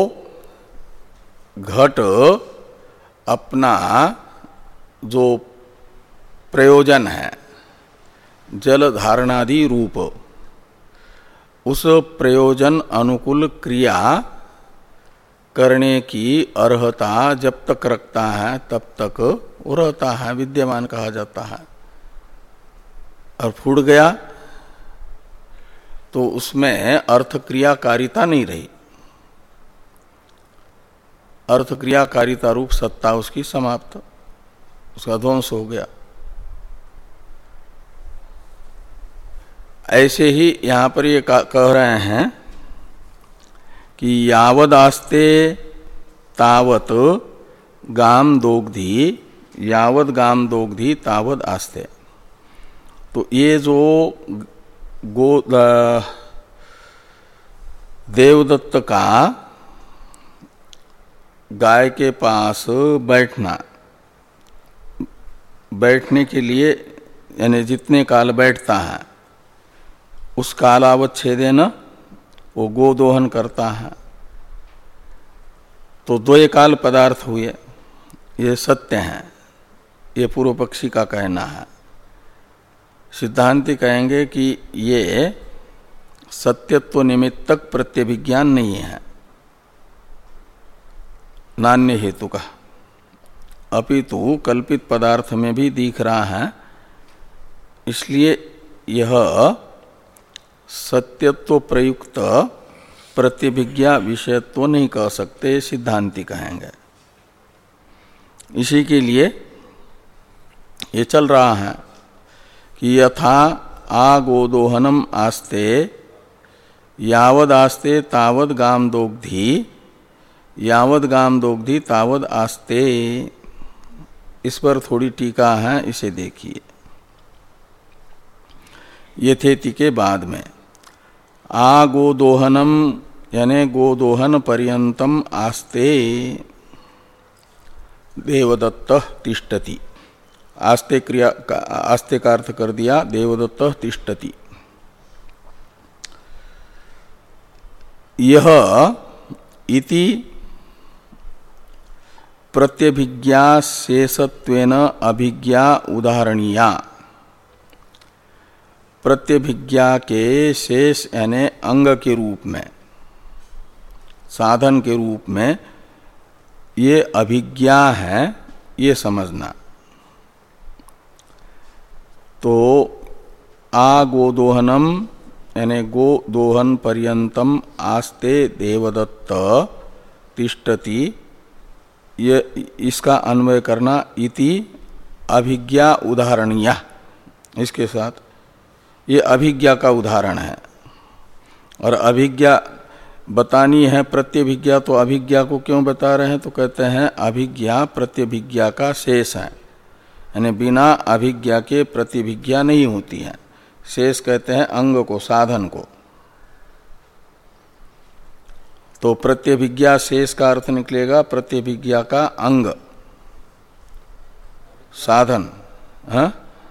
घट अपना जो प्रयोजन है जल धारणादि रूप, उस प्रयोजन अनुकूल क्रिया करने की अर्हता जब तक रखता है तब तक वो रहता है, विद्यमान कहा जाता है। और फूट गया तो उसमें अर्थ क्रियाकारिता नहीं रही, अर्थ क्रियाकारिता रूप सत्ता उसकी समाप्त, उसका ध्वंस हो गया। ऐसे ही यहां पर ये कह रहे हैं कि यावद आस्ते तावत गाम दोग्धि, यावद गाम दोग्धि तावद आस्ते। तो ये जो गो देवदत्त का गाय के पास बैठना, बैठने के लिए यानी जितने काल बैठता है उस कालावच्छेदेन वो गोदोहन करता है, तो द्वय काल पदार्थ हुए, ये सत्य है, ये पूर्व पक्षी का कहना है। सिद्धांति कहेंगे कि ये सत्यत्व निमित्तक प्रत्यभिज्ञान नहीं है, नान्य हेतु का, अपितु कल्पित पदार्थ में भी दिख रहा है। इसलिए यह सत्यत्व प्रयुक्त प्रतिभिज्ञा विषयत्व नहीं कह सकते, सिद्धांति कहेंगे। इसी के लिए ये चल रहा है कि यथा आगोदोहनम आस्ते यावद आस्ते तावद गाम दोग्धि, यावद गाम दोग्धि तावद आस्ते। इस पर थोड़ी टीका है, इसे देखिए। यथेति के बाद में आ गोदोहनम यानी गोदोहन पर्यंतम आस्ते देवदत्त तिष्ठति। आस्ते क्रिया का आस्ते का अर्थ कर दिया देवदत्त तिष्ठति। यह इति प्रत्यभिज्ञा शेषत्वेन अभिज्ञा उदाहरणीया। प्रत्यभिज्ञा के शेष यानी अंग के रूप में, साधन के रूप में ये अभिज्ञा है, ये समझना। तो आ गोदोहनम यानी गोदोहन पर्यंतम आस्ते देवदत्त तिष्ठति, ये इसका अन्वय करना इति अभिज्ञा उदाहरणीय, इसके साथ ये अभिज्ञा का उदाहरण है। और अभिज्ञा बतानी है प्रत्यभिज्ञा, तो अभिज्ञा को क्यों बता रहे हैं? तो कहते हैं अभिज्ञा प्रत्यभिज्ञा का शेष है, यानी बिना अभिज्ञा के प्रतिभिज्ञा नहीं होती है। शेष कहते हैं अंग को, साधन को। तो प्रत्यभिज्ञा शेष का अर्थ निकलेगा प्रत्यभिज्ञा का अंग, साधन। हाँ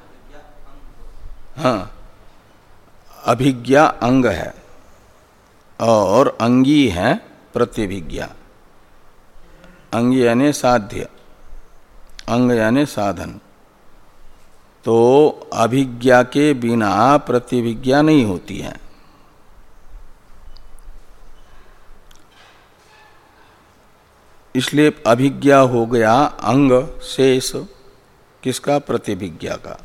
हाँ, अभिज्ञा अंग है और अंगी है प्रत्यभिज्ञा। अंगी यानी साध्य, अंग यानी साधन। तो अभिज्ञा के बिना प्रत्यभिज्ञा नहीं होती है। इसलिए अभिज्ञा हो गया अंग शेष किसका? प्रतिभिज्ञा का।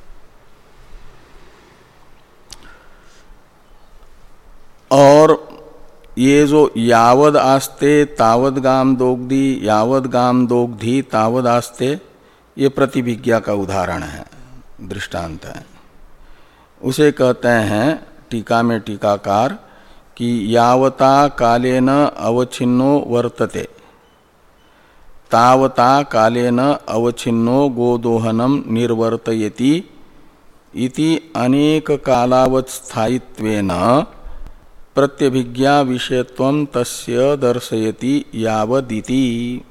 और ये जो यावद आस्ते तावद गाम दोग्धी, यावद गाम दोग्धी तावद आस्ते, ये प्रतिभिज्ञा का उदाहरण है, दृष्टांत है। उसे कहते हैं टीका में टीकाकार कि यावता कालेन अवच्छिन्नो वर्तते तावता कालेन अवच्छिन्नो गोदोहनम निर्वर्तयति इति अनेक कालावत् स्थायित्वेन प्रत्यभिज्ञा विषयत्वं तस्य दर्शयति यावदिति।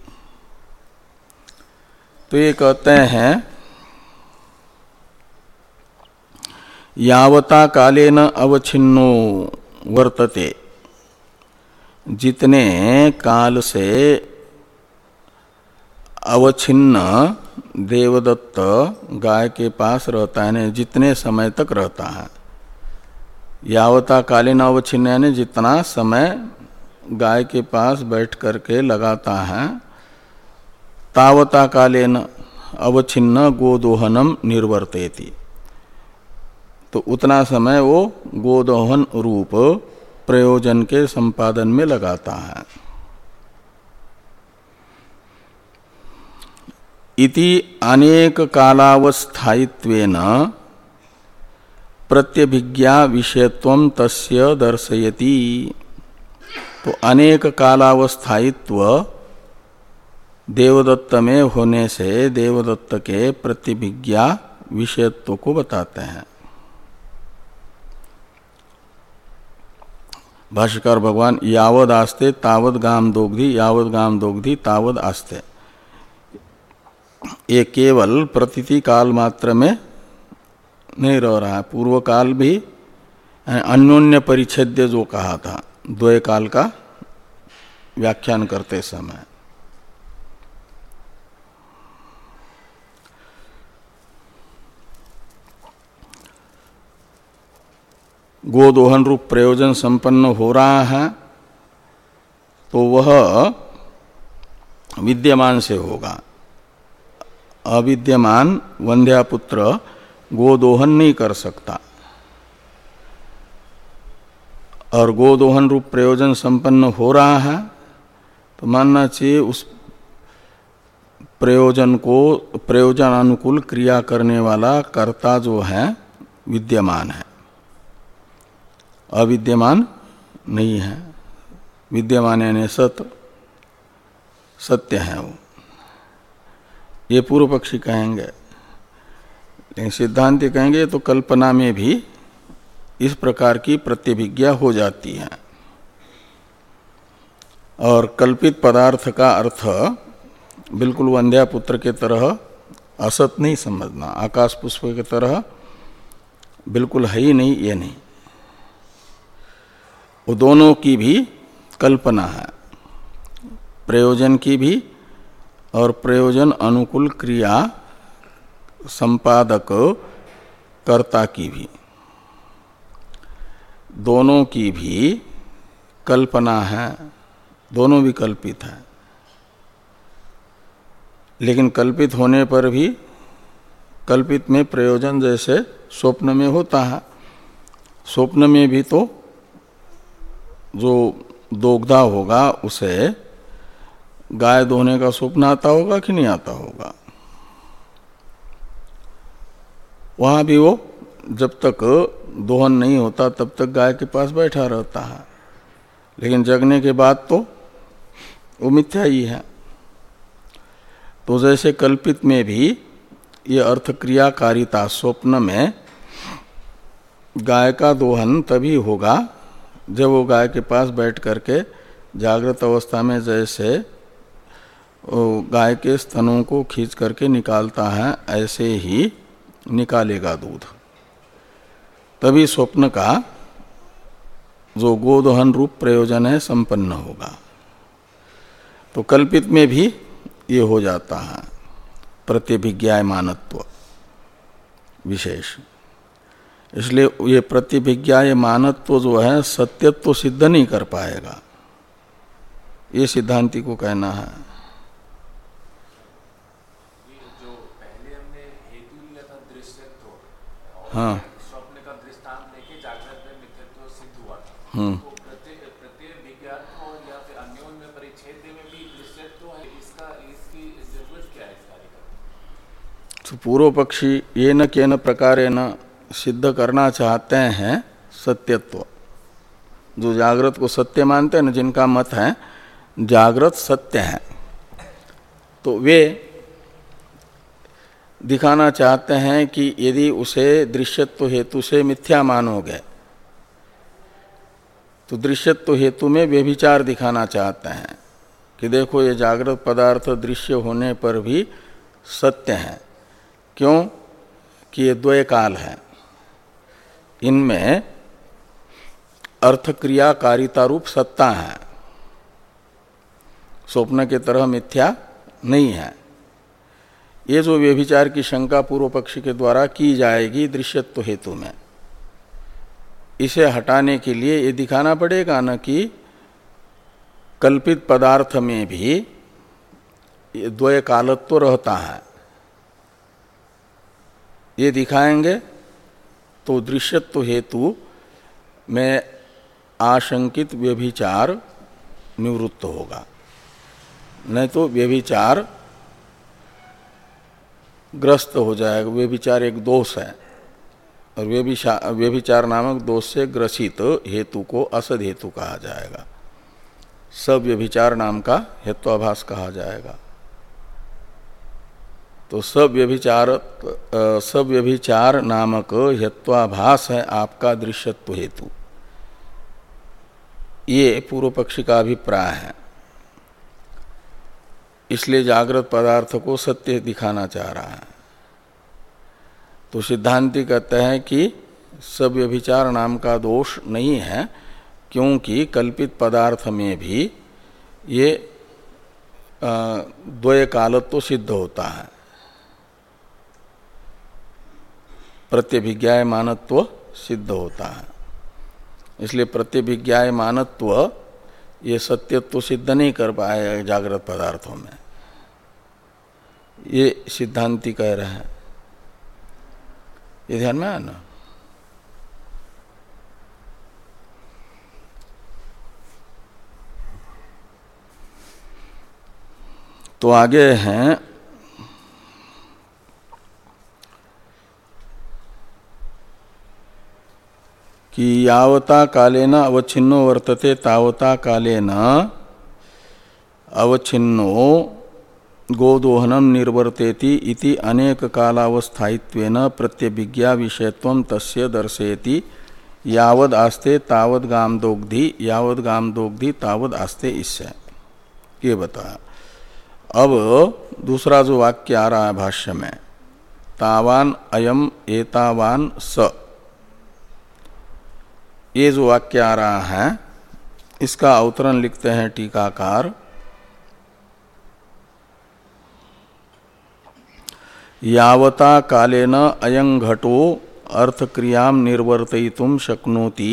तो ये कहते हैं यावता कालेन अवच्छिन्नो वर्तते, जितने काल से अवच्छिन्न देवदत्त गाय के पास रहता है, जितने समय तक रहता है। यावता कालीन अवच्छिन्न यानी जितना समय गाय के पास बैठ करके लगाता है। तावता कालेन अवच्छिन्न गोदोहनम निर्वर्तयति, तो उतना समय वो गोदोहन रूप प्रयोजन के संपादन में लगाता है। इति अनेक कालावस्थायित्वेन प्रत्यभिज्ञा विषयत्वं तस्य दर्शयति। तो अनेक कालावस्थायित्व देवदत्त में होने से देवदत्त के प्रतिभिज्ञा विषयत्व को बताते हैं। भाष्यकार भगवान यावद आस्ते तावद गाम दोग्धी, यावद गाम दोग्धी तावद आस्ते, ये केवल प्रतीति काल मात्र में नहीं रह रहा है। पूर्व काल भी अन्योन्य परिच्छेद्य जो कहा था द्वय काल का व्याख्यान करते समय, गोदोहन रूप प्रयोजन संपन्न हो रहा है तो वह विद्यमान से होगा। अविद्यमान वंध्यापुत्र गोदोहन नहीं कर सकता, और गोदोहन रूप प्रयोजन संपन्न हो रहा है तो मानना चाहिए उस प्रयोजन को, प्रयोजन अनुकूल क्रिया करने वाला कर्ता जो है विद्यमान है, अविद्यमान नहीं है। विद्यमान यानी सत, सत्य है वो, ये पूर्व पक्षी कहेंगे। लेकिन सिद्धांति कहेंगे तो कल्पना में भी इस प्रकार की प्रत्यभिज्ञा हो जाती है। और कल्पित पदार्थ का अर्थ बिल्कुल वंध्यापुत्र के तरह असत नहीं समझना, आकाश पुष्प के तरह बिल्कुल है ही नहीं, ये नहीं। वो दोनों की भी कल्पना है, प्रयोजन की भी और प्रयोजन अनुकूल क्रिया संपादक कर्ता की भी, दोनों की भी कल्पना है, दोनों भी कल्पित है। लेकिन कल्पित होने पर भी कल्पित में प्रयोजन जैसे स्वप्न में होता है, स्वप्न में भी तो जो दोग्धा होगा उसे गाय दोहने का स्वप्न आता होगा कि नहीं आता होगा। वहां भी वो जब तक दोहन नहीं होता तब तक गाय के पास बैठा रहता है, लेकिन जगने के बाद तो वो मिथ्या ही है। तो जैसे कल्पित में भी ये अर्थक्रियाकारिता स्वप्न में गाय का दोहन तभी होगा जब वो गाय के पास बैठ करके जागृत अवस्था में जैसे गाय के स्तनों को खींच करके निकालता है ऐसे ही निकालेगा दूध, तभी स्वप्न का जो गोदोहन रूप प्रयोजन है संपन्न होगा। तो कल्पित में भी ये हो जाता है प्रत्यभिज्ञायमानत्व विशेष। इसलिए ये प्रत्यभिज्ञायमानत्व जो है सत्यत्व सिद्ध नहीं कर पाएगा, ये सिद्धांति को कहना है। जो पहले हमने हेतु लिया था दृश्यत्व, हाँ, स्वप्न का दृष्टांत लेके जागृत में मिथ्यत्व सिद्ध हुआ था। हम्म, तो प्रत्यभिज्ञात्व या फिर अन्योन्य परिच्छेद में भी दृश्यत्व है, इसका इसकी जरूरत क्या है इस कार्य का? तो पूर्व पक्षी ये न केन प्रकारेण सिद्ध करना चाहते हैं सत्यत्व। जो जागृत को सत्य मानते हैं न, जिनका मत है जागृत सत्य है, तो वे दिखाना चाहते हैं कि यदि उसे दृश्यत्व हेतु से मिथ्या मानोगे तो दृश्यत्व हेतु में व्यभिचार दिखाना चाहते हैं कि देखो ये जागृत पदार्थ दृश्य होने पर भी सत्य है। क्यों? कि ये द्वय काल है, इनमें अर्थक्रियाकारिता रूप सत्ता है, स्वप्न के तरह मिथ्या नहीं है। ये जो व्यभिचार की शंका पूर्व पक्षी के द्वारा की जाएगी दृश्यत्व हेतु में, इसे हटाने के लिए ये दिखाना पड़ेगा न कि कल्पित पदार्थ में भी द्वय कालत्व रहता है। ये दिखाएंगे तो दृश्यत्व हेतु में आशंकित व्यभिचार निवृत्त होगा, नहीं तो व्यभिचार ग्रस्त हो जाएगा। व्यभिचार एक दोष है और व्यभिचार नामक दोष से ग्रसित हेतु को असद हेतु कहा जाएगा, सब व्यभिचार नाम का हेत्वाभास कहा जाएगा। तो सब व्यभिचार सब व्यभिचार नामक हेत्वाभास है आपका दृश्यत्व हेतु, ये पूर्व पक्षी का अभिप्राय है। इसलिए जागृत पदार्थ को सत्य दिखाना चाह रहा है। तो सिद्धांति कहते हैं कि सब व्यभिचार नाम का दोष नहीं है, क्योंकि कल्पित पदार्थ में भी ये द्वय कालत्व सिद्ध होता है, प्रत्यभिज्ञायमानत्व सिद्ध होता है। इसलिए प्रत्यभिज्ञायमानत्व ये सत्यत्व सिद्ध नहीं कर पाए जागृत पदार्थों में, ये सिद्धांति कह रहे हैं। ये ध्यान में आया ना? तो आगे हैं कि यावता कालेन अवच्छिन्नो वर्तते तावता कालेन अवच्छिन्नो गोदोहनम निर्वर्तेति इति अनेक कालावस्थायित्वेन प्रत्यभिज्ञा विषयत्वं तस्य दर्शयति यावद आस्ते तावद गामदोग्धि यावद गामदोग्धि तावद आस्ते। इससे ये बताया। अब दूसरा जो वाक्य आ रहा है भाष्य में, तावान अयम एतावान स, ये जो वाक्य आ रहा है इसका अवतरण लिखते हैं टीकाकार। यावता कालेन अयं घटो अर्थक्रियां निर्वर्तयितुं शक्नोति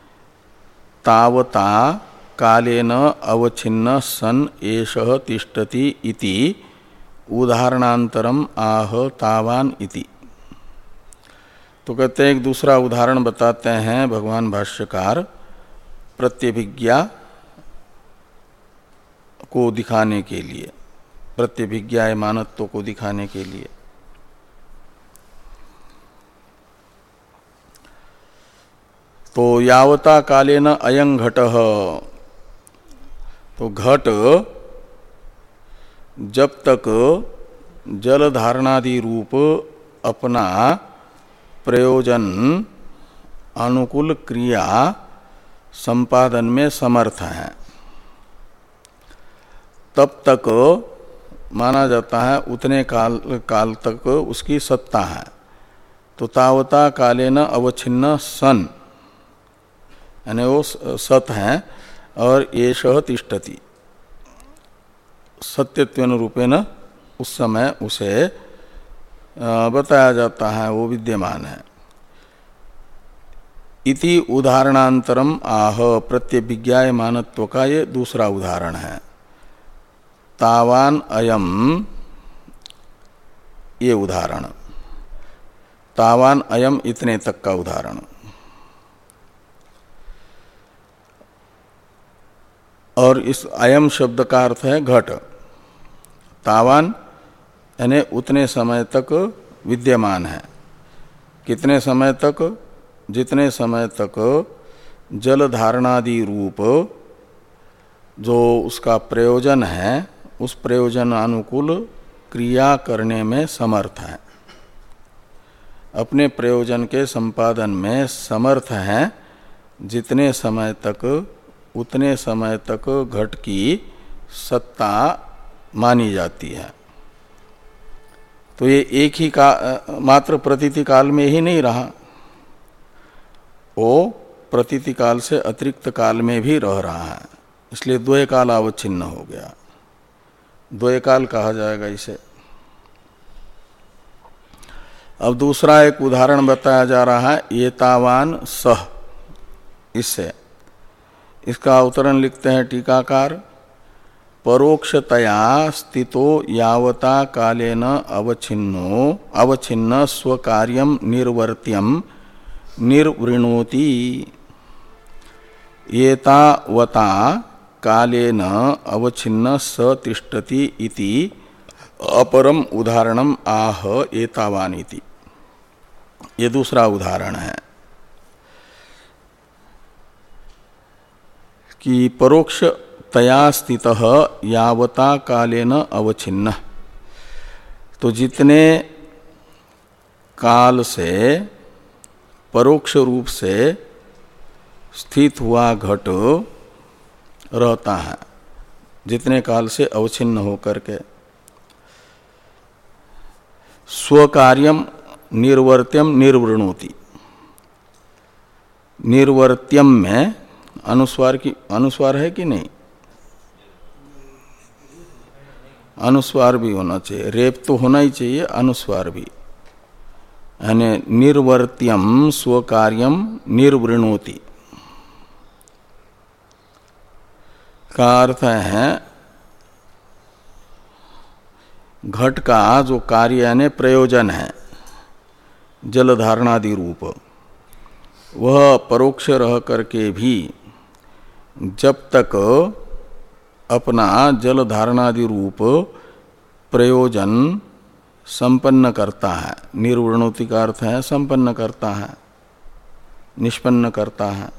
तावता कालेन अवच्छिन्न सन एषः तिष्ठति इति उदाहरणांतरम आह तावान इति। तो कहते हैं एक दूसरा उदाहरण बताते हैं भगवान भाष्यकार प्रत्यभिज्ञा को दिखाने के लिए, प्रत्यभिज्ञायमानत्व को दिखाने के लिए। तो यावता कालेन अयं घटः, तो घट जब तक जल धारणादि रूप अपना प्रयोजन अनुकूल क्रिया संपादन में समर्थ है, तब तक माना जाता है उतने काल काल तक उसकी सत्ता है। तो तावता कालेन अवच्छिन्न सन, यानी वो सत है, और एष तिष्ठति सत्यत्वेन रूपेण उस समय उसे बताया जाता है, वो विद्यमान है। इति उदाहरणांतरम आह प्रत्यभिज्ञायमानत्व का ये दूसरा उदाहरण है। तावान अयम, ये उदाहरण, तावान अयम इतने तक का उदाहरण। और इस अयम शब्द का अर्थ है घट। तावान यानी उतने समय तक विद्यमान है। कितने समय तक? जितने समय तक जल धारणादि रूप जो उसका प्रयोजन है, उस प्रयोजन अनुकूल क्रिया करने में समर्थ है, अपने प्रयोजन के संपादन में समर्थ है, जितने समय तक उतने समय तक घट की सत्ता मानी जाती है। तो ये एक ही का मात्र प्रतीति काल में ही नहीं रहा, वो प्रतीति काल से अतिरिक्त काल में भी रह रहा है, इसलिए द्वय काल अवच्छिन्न हो गया, द्वय काल कहा जाएगा इसे। अब दूसरा एक उदाहरण बताया जा रहा है, एतावान सह, इससे इसका अवतरण लिखते हैं टीकाकार, परोक्षतया स्थितो यावता कालेन अवच्छिन्नो अवच्छिन्न स्वकार्यम निर्वर्त्यम निर्वृणोति। एतावता कालेन अवच्छिन्न स तिष्ठति इति अपरम उदाहरणम आह एतावान इति। ये दूसरा उदाहरण है कि परोक्ष तया स्थितः यावता कालेन अवच्छिन्न, तो जितने काल से परोक्ष रूप से स्थित हुआ घट रहता है, जितने काल से अवच्छिन्न होकर के, स्वकार्यम निर्वर्त्यम निर्वृणोति। निर्वर्त्यम में अनुस्वार की अनुस्वार है कि नहीं? अनुस्वार भी होना चाहिए, रेप तो होना ही चाहिए, अनुस्वार भी, यानी निर्वर्त्यम स्वकार्यम निर्वृणोति का अर्थ है घट का जो कार्य यानी प्रयोजन है जल धारणादि रूप, वह परोक्ष रह करके भी जब तक अपना जल धारणादि रूप प्रयोजन संपन्न करता है, निर्वृणोति का अर्थ है संपन्न करता है, निष्पन्न करता है,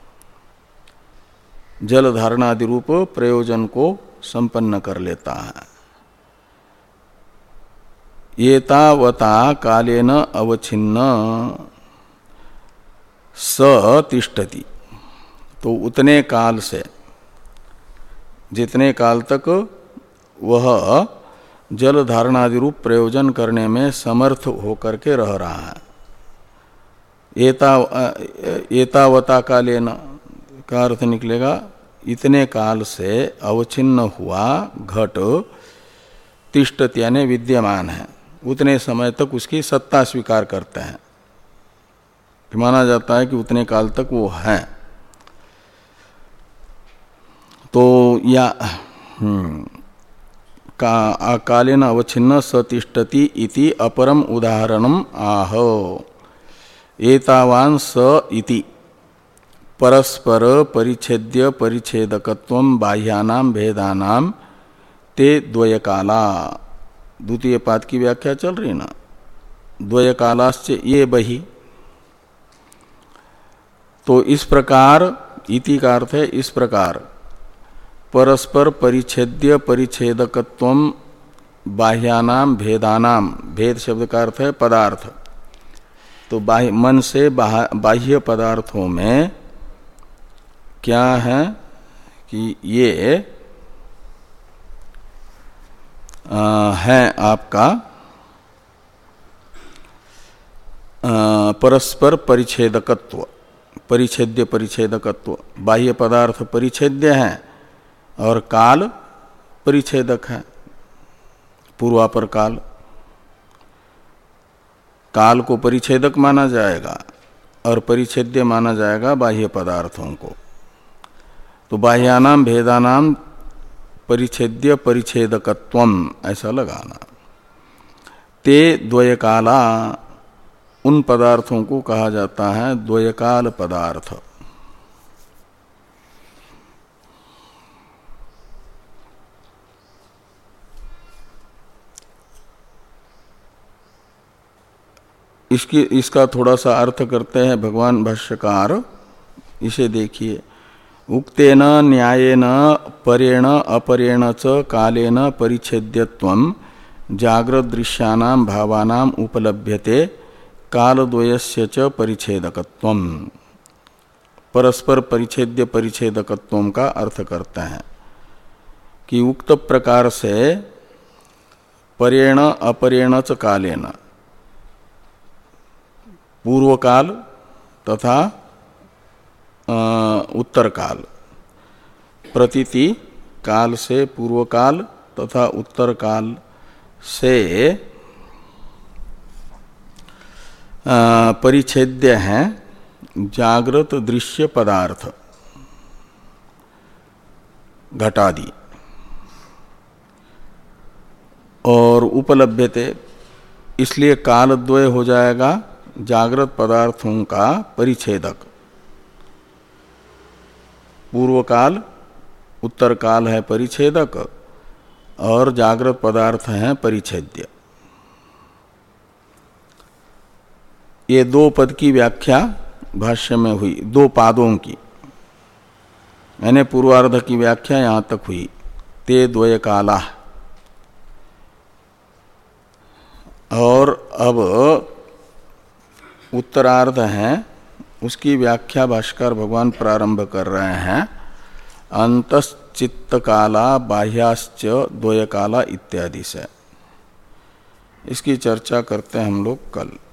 जल धारणादि रूप प्रयोजन को संपन्न कर लेता है। एतावता कालेन अवच्छिन्न स तिष्ठति, तो उतने काल से, जितने काल तक वह जल धारणादि रूप प्रयोजन करने में समर्थ होकर के रह रहा है। एता एतावता कालेन का अर्थ निकलेगा इतने काल से अवच्छिन्न हुआ घट तिष्ठति यानी विद्यमान है, उतने समय तक उसकी सत्ता स्वीकार करते हैं, माना जाता है कि उतने काल तक वो है। तो या हम्म, का कालेन अवच्छिन्न सतिष्ठति इति अपरम उदाहरणम आह एतावान स इति परस्पर परिच्छेद्य परिच्छेदकत्वम बाह्यानाम भेदानाम ते द्वयकाला। द्वितीय पाद की व्याख्या चल रही ना, द्वयकालाश्च ये बहि। तो इस प्रकार, इति का अर्थ है इस प्रकार, परस्पर परिच्छेद्य परिच्छेदकत्वम बाह्यानाम भेदानाम, भेद शब्द का अर्थ है पदार्थ, तो बाह्य मन से बाह्य पदार्थों में क्या है कि ये आ, है आपका आ, परस्पर परिच्छेदकत्व, परिच्छेद्य परिच्छेदकत्व, बाह्य पदार्थ परिच्छेद्य है और काल परिच्छेदक है, पूर्वापर काल। काल को परिच्छेदक माना जाएगा और परिच्छेद्य माना जाएगा बाह्य पदार्थों को। तो बाह्यानाम भेदानाम परिच्छेद्य परिच्छेदकत्वम ऐसा लगाना। ते द्वयकाला, उन पदार्थों को कहा जाता है द्वयकाल पदार्थ। इसकी इसका थोड़ा सा अर्थ करते हैं भगवान भाष्यकार, इसे देखिए। उक्तेन न्यायेन परेण अपरेण च कालेन परिच्छेद्यत्वं जाग्रत दृश्यानां भावानां उपलभ्यते कालद्वयस्य च परिच्छेदकत्वं। परस्पर परिच्छेद्य परिच्छेदकत्वं का अर्थ करते हैं कि उक्त प्रकार से परेण अपरेण च कालेन, पूर्व काल तथा उत्तर काल, प्रतीति काल से पूर्व काल तथा उत्तर काल से परिच्छेद्य हैं जागृत दृश्य पदार्थ घटादि, और उपलभ्यते, इसलिए कालद्वय हो जाएगा जागृत पदार्थों का परिच्छेदक। पूर्व काल उत्तर काल है परिच्छेदक और जागृत पदार्थ हैं परिच्छेद्य। ये दो पद की व्याख्या भाष्य में हुई, दो पादों की, यानी पूर्वार्ध की व्याख्या यहां तक हुई। ते द्वय काला, और अब उत्तरार्ध है, उसकी व्याख्या भाष्कर भगवान प्रारंभ कर रहे हैं। अंतश्चित्त काला बाह्याश्च द्वय काला इत्यादि से। इसकी चर्चा करते हैं हम लोग कल।